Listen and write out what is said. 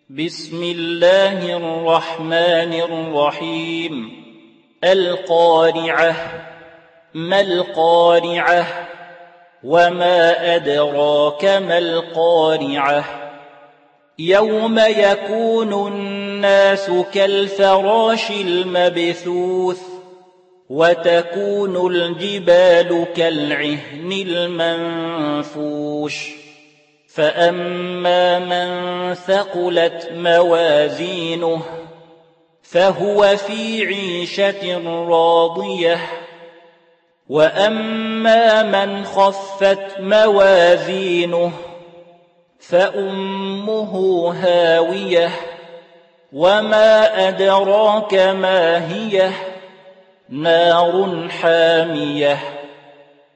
بسم الله الرحمن الرحيم. القارعة. ما القارعة؟ وما أدراك ما القارعة؟ يوم يكون الناس كالفراش المبثوث وتكون الجبال كالعهن المنفوش فأما من ثقلت موازينه فهو في عيشة راضية وأما من خفت موازينه فأمه هاوية وما أدراك ما هي نار حامية